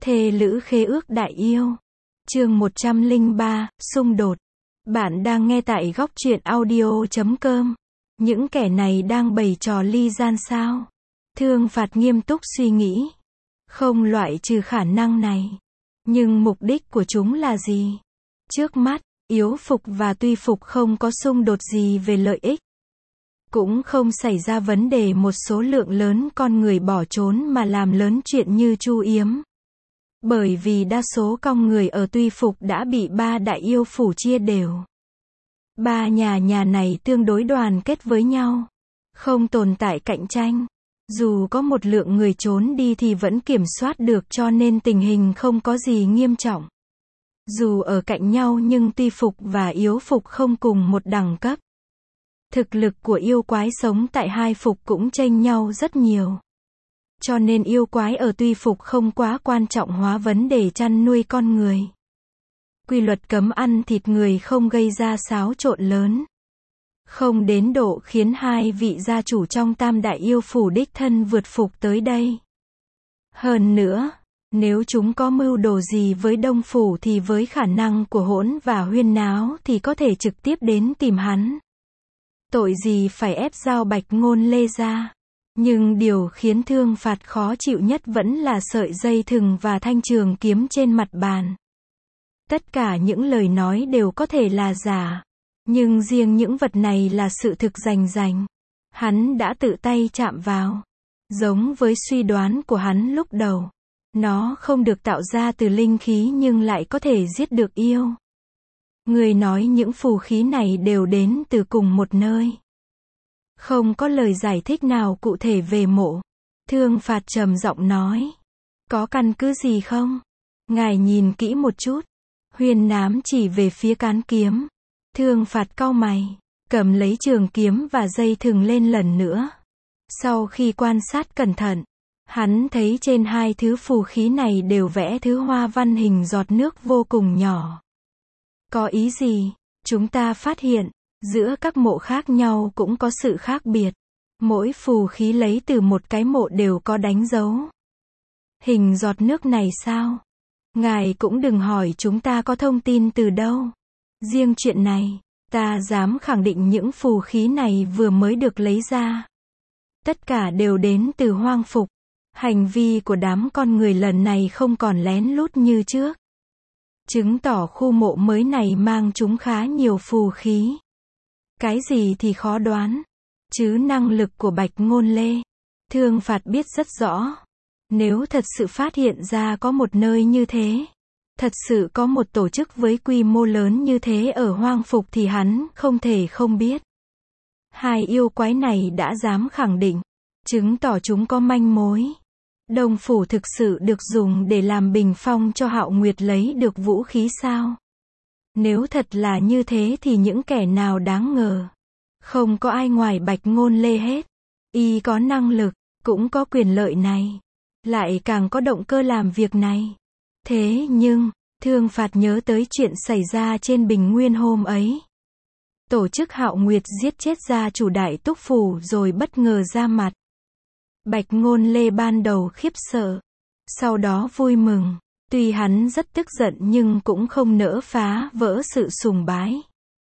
Thê lữ khế ước đại yêu. Chương 103, xung đột. Bạn đang nghe tại góc truyện audio.com. Những kẻ này đang bày trò ly gian sao? Thương Phạt nghiêm túc suy nghĩ. Không loại trừ khả năng này. Nhưng mục đích của chúng là gì? Trước mắt, yếu phục và tuy phục không có xung đột gì về lợi ích. Cũng không xảy ra vấn đề một số lượng lớn con người bỏ trốn mà làm lớn chuyện như Chu Yếm. Bởi vì đa số con người ở Tuy Phục đã bị ba đại yêu phủ chia đều. Ba nhà này tương đối đoàn kết với nhau. Không tồn tại cạnh tranh. Dù có một lượng người trốn đi thì vẫn kiểm soát được, cho nên tình hình không có gì nghiêm trọng. Dù ở cạnh nhau nhưng Tuy Phục và Yếu Phục không cùng một đẳng cấp. Thực lực của yêu quái sống tại hai phục cũng chênh nhau rất nhiều. Cho nên yêu quái ở Tuy Phục không quá quan trọng hóa vấn đề chăn nuôi con người. Quy luật cấm ăn thịt người không gây ra xáo trộn lớn. Không đến độ khiến hai vị gia chủ trong tam đại yêu phủ đích thân vượt phục tới đây. Hơn nữa, nếu chúng có mưu đồ gì với Đông Phủ thì với khả năng của Hỗn và Huyên Náo thì có thể trực tiếp đến tìm hắn. Tội gì phải ép giao Bạch Ngôn Lê ra. Nhưng điều khiến Thương Phạt khó chịu nhất vẫn là sợi dây thừng và thanh trường kiếm trên mặt bàn. Tất cả những lời nói đều có thể là giả. Nhưng riêng những vật này là sự thực rành. Hắn đã tự tay chạm vào. Giống với suy đoán của hắn lúc đầu. Nó không được tạo ra từ linh khí nhưng lại có thể giết được yêu. Người nói những phù khí này đều đến từ cùng một nơi. Không có lời giải thích nào cụ thể về mộ. Thương Phạt trầm giọng nói. Có căn cứ gì không? Ngài nhìn kỹ một chút. Huyên Nám chỉ về phía cán kiếm. Thương Phạt cau mày, cầm lấy trường kiếm và dây thừng lên lần nữa. Sau khi quan sát cẩn thận, hắn thấy trên hai thứ phù khí này đều vẽ thứ hoa văn hình giọt nước vô cùng nhỏ. Có ý gì? Chúng ta phát hiện, giữa các mộ khác nhau cũng có sự khác biệt. Mỗi phù khí lấy từ một cái mộ đều có đánh dấu. Hình giọt nước này sao? Ngài cũng đừng hỏi chúng ta có thông tin từ đâu. Riêng chuyện này, ta dám khẳng định những phù khí này vừa mới được lấy ra. Tất cả đều đến từ Hoang Phục. Hành vi của đám con người lần này không còn lén lút như trước. Chứng tỏ khu mộ mới này mang chúng khá nhiều phù khí. Cái gì thì khó đoán. Chứ năng lực của Bạch Ngôn Lê, Thương Phạt biết rất rõ. Nếu thật sự phát hiện ra có một nơi như thế, thật sự có một tổ chức với quy mô lớn như thế ở Hoang Phục thì hắn không thể không biết. Hai yêu quái này đã dám khẳng định, chứng tỏ chúng có manh mối. Đông Phủ thực sự được dùng để làm bình phong cho Hạo Nguyệt lấy được vũ khí sao? Nếu thật là như thế thì những kẻ nào đáng ngờ? Không có ai ngoài Bạch Ngôn Lê hết. Y có năng lực, cũng có quyền lợi này. Lại càng có động cơ làm việc này. Thế nhưng, Thương Phạt nhớ tới chuyện xảy ra trên Bình Nguyên hôm ấy. Tổ chức Hạo Nguyệt giết chết gia chủ Đại Túc Phủ rồi bất ngờ ra mặt. Bạch Ngôn Lê ban đầu khiếp sợ. Sau đó vui mừng. Tuy hắn rất tức giận nhưng cũng không nỡ phá vỡ sự sùng bái.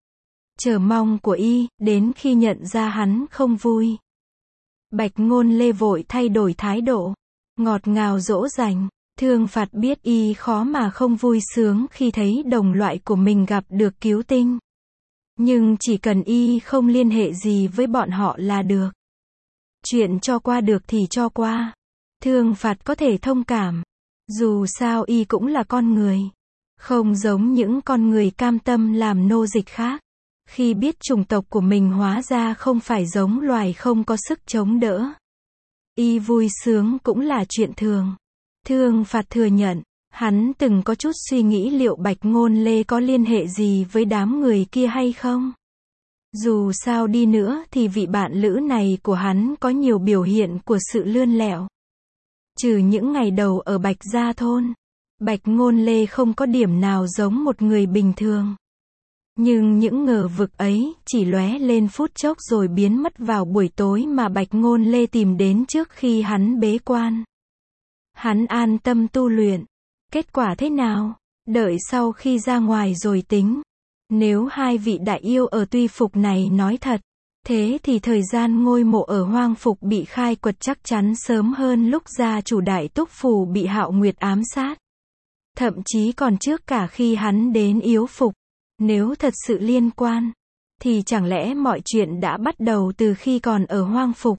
Chờ mong của y, đến khi nhận ra hắn không vui. Bạch Ngôn Lê vội thay đổi thái độ. Ngọt ngào dỗ dành. Thương Phạt biết y khó mà không vui sướng khi thấy đồng loại của mình gặp được cứu tinh. Nhưng chỉ cần y không liên hệ gì với bọn họ là được. Chuyện cho qua được thì cho qua. Thương Phạt có thể thông cảm. Dù sao y cũng là con người. Không giống những con người cam tâm làm nô dịch khác. Khi biết chủng tộc của mình hóa ra không phải giống loài không có sức chống đỡ. Y vui sướng cũng là chuyện thường. Thương Phạt thừa nhận, hắn từng có chút suy nghĩ liệu Bạch Ngôn Lê có liên hệ gì với đám người kia hay không. Dù sao đi nữa thì vị bạn lữ này của hắn có nhiều biểu hiện của sự lươn lẹo. Trừ những ngày đầu ở Bạch Gia Thôn, Bạch Ngôn Lê không có điểm nào giống một người bình thường. Nhưng những ngờ vực ấy chỉ lóe lên phút chốc rồi biến mất vào buổi tối mà Bạch Ngôn Lê tìm đến trước khi hắn bế quan. Hắn an tâm tu luyện, Kết quả thế nào? Đợi sau khi ra ngoài rồi tính. Nếu hai vị đại yêu ở Tuy Phục này nói thật, thế thì thời gian ngôi mộ ở Hoang Phục bị khai quật chắc chắn sớm hơn lúc gia chủ Đại Túc Phủ bị Hạo Nguyệt ám sát. Thậm chí còn trước cả khi hắn đến Yếu Phục. Nếu thật sự liên quan, thì chẳng lẽ mọi chuyện đã bắt đầu từ khi còn ở Hoang Phục?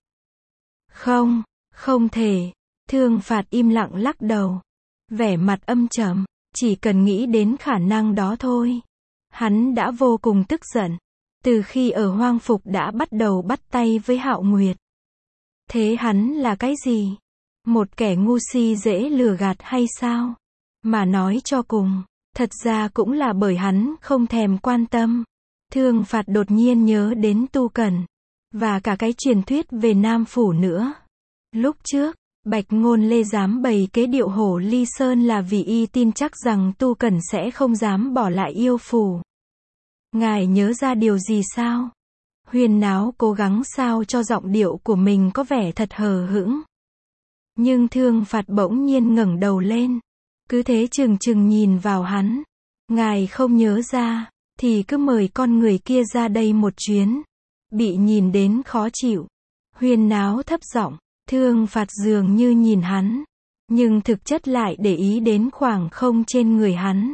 Không, không thể. Thương Phạt im lặng lắc đầu. Vẻ mặt âm trầm, chỉ cần nghĩ đến khả năng đó thôi. Hắn đã vô cùng tức giận. Từ khi ở Hoang Phục đã bắt đầu bắt tay với Hạo Nguyệt. Thế hắn là cái gì? Một kẻ ngu si dễ lừa gạt hay sao? Mà nói cho cùng, thật ra cũng là bởi hắn không thèm quan tâm. Thương Phạt đột nhiên nhớ đến Tu Cẩn. Và cả cái truyền thuyết về Nam Phủ nữa. Lúc trước, Bạch Ngôn Lê dám bày kế điệu hổ ly sơn là vì y tin chắc rằng Tu Cẩn sẽ không dám bỏ lại yêu phủ. Ngài nhớ ra điều gì sao? Huyền Náo cố gắng sao cho giọng điệu của mình có vẻ thật hờ hững. Nhưng Thương Phạt bỗng nhiên ngẩng đầu lên. Cứ thế chừng chừng nhìn vào hắn. Ngài không nhớ ra, thì cứ mời con người kia ra đây một chuyến. Bị nhìn đến khó chịu. Huyền Náo thấp giọng. Thương Phạt dường như nhìn hắn, nhưng thực chất lại để ý đến khoảng không trên người hắn.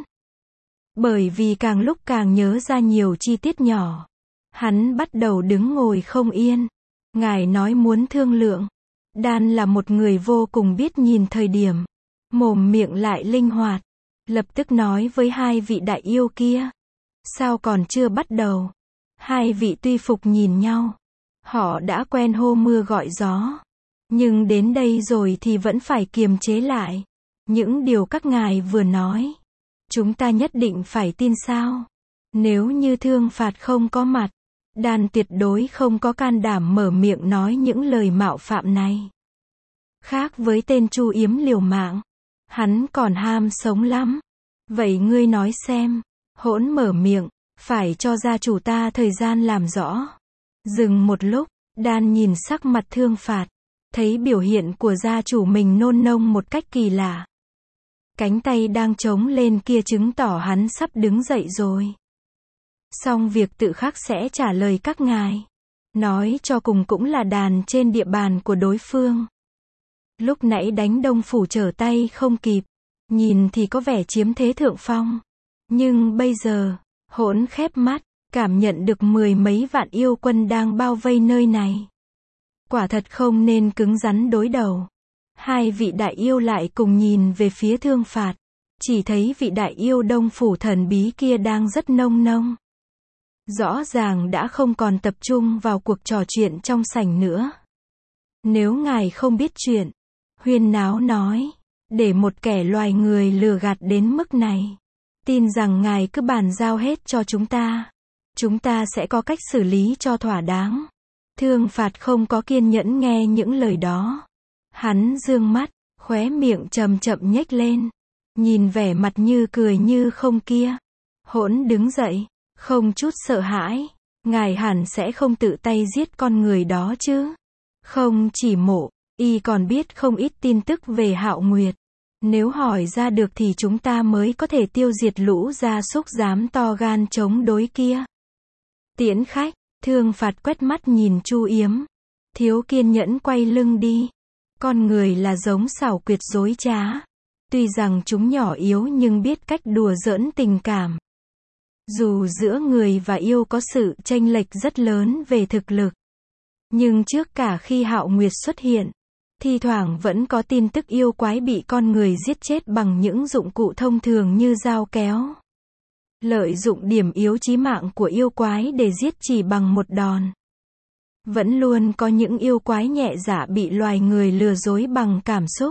Bởi vì càng lúc càng nhớ ra nhiều chi tiết nhỏ, hắn bắt đầu đứng ngồi không yên. Ngài nói muốn thương lượng. Đan là một người vô cùng biết nhìn thời điểm, mồm miệng lại linh hoạt, lập tức nói với hai vị đại yêu kia. Sao còn chưa bắt đầu? Hai vị Tuy Phục nhìn nhau. Họ đã quen hô mưa gọi gió. Nhưng đến đây rồi thì vẫn phải kiềm chế lại. Những điều các ngài vừa nói, chúng ta nhất định phải tin sao? Nếu như Thương Phạt không có mặt, Đan tuyệt đối không có can đảm mở miệng nói những lời mạo phạm này. Khác với tên Chu Yếm liều mạng, hắn còn ham sống lắm. Vậy ngươi nói xem. Hỗn mở miệng, phải cho gia chủ ta thời gian làm rõ. Dừng một lúc, Đan nhìn sắc mặt Thương Phạt. Thấy biểu hiện của gia chủ mình nôn nông một cách kỳ lạ. Cánh tay đang chống lên kia chứng tỏ hắn sắp đứng dậy rồi. Xong việc tự khắc sẽ trả lời các ngài. Nói cho cùng cũng là đàn trên địa bàn của đối phương. Lúc nãy đánh Đông Phủ trở tay không kịp. Nhìn thì có vẻ chiếm thế thượng phong. Nhưng bây giờ, Hỗn khép mắt, cảm nhận được 10 mấy vạn yêu quân đang bao vây nơi này. Quả thật không nên cứng rắn đối đầu. Hai vị đại yêu lại cùng nhìn về phía Thương Phạt. Chỉ thấy vị đại yêu Đông Phủ thần bí kia đang rất nông nông. Rõ ràng đã không còn tập trung vào cuộc trò chuyện trong sảnh nữa. Nếu ngài không biết chuyện, Huyền Náo nói, để một kẻ loài người lừa gạt đến mức này, tin rằng ngài cứ bàn giao hết cho chúng ta sẽ có cách xử lý cho thỏa đáng. Thương Phạt không có kiên nhẫn nghe những lời đó. Hắn dương mắt, khóe miệng chậm chậm nhếch lên, nhìn vẻ mặt như cười như không kia. Hỗn đứng dậy, không chút sợ hãi. Ngài hẳn sẽ không tự tay giết con người đó chứ? Không chỉ mộ, y còn biết không ít tin tức về Hạo Nguyệt. Nếu hỏi ra được thì chúng ta mới có thể tiêu diệt lũ gia súc dám to gan chống đối kia. Tiễn khách. Thương Phạt quét mắt nhìn Chu Yếm. Thiếu kiên nhẫn quay lưng đi. Con người là giống xảo quyệt dối trá. Tuy rằng chúng nhỏ yếu nhưng biết cách đùa giỡn tình cảm. Dù giữa người và yêu có sự chênh lệch rất lớn về thực lực. Nhưng trước cả khi Hạo Nguyệt xuất hiện, thi thoảng vẫn có tin tức yêu quái bị con người giết chết bằng những dụng cụ thông thường như dao kéo. Lợi dụng điểm yếu chí mạng của yêu quái để giết chỉ bằng một đòn. Vẫn luôn có những yêu quái nhẹ dạ bị loài người lừa dối bằng cảm xúc.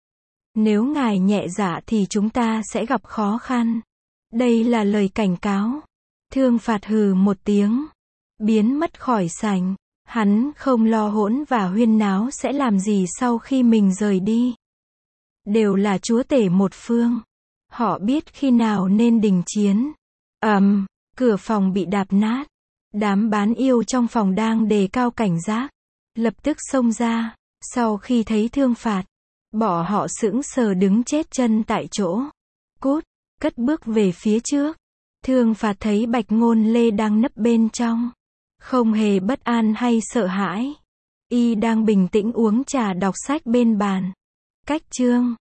Nếu ngài nhẹ dạ thì chúng ta sẽ gặp khó khăn. Đây là lời cảnh cáo. Thương Phạt hừ một tiếng, biến mất khỏi sảnh. Hắn không lo Hỗn và Huyên Náo sẽ làm gì sau khi mình rời đi. Đều là chúa tể một phương. Họ biết khi nào nên đình chiến. Cửa phòng bị đạp nát. Đám bán yêu trong phòng đang đề cao cảnh giác. Lập tức xông ra. Sau khi thấy Thương Phạt, Bỏ họ sững sờ đứng chết chân tại chỗ. Cút, cất bước về phía trước. Thương Phạt thấy Bạch Ngôn Lê đang nấp bên trong. Không hề bất an hay sợ hãi. Y đang bình tĩnh uống trà đọc sách bên bàn. Cách chương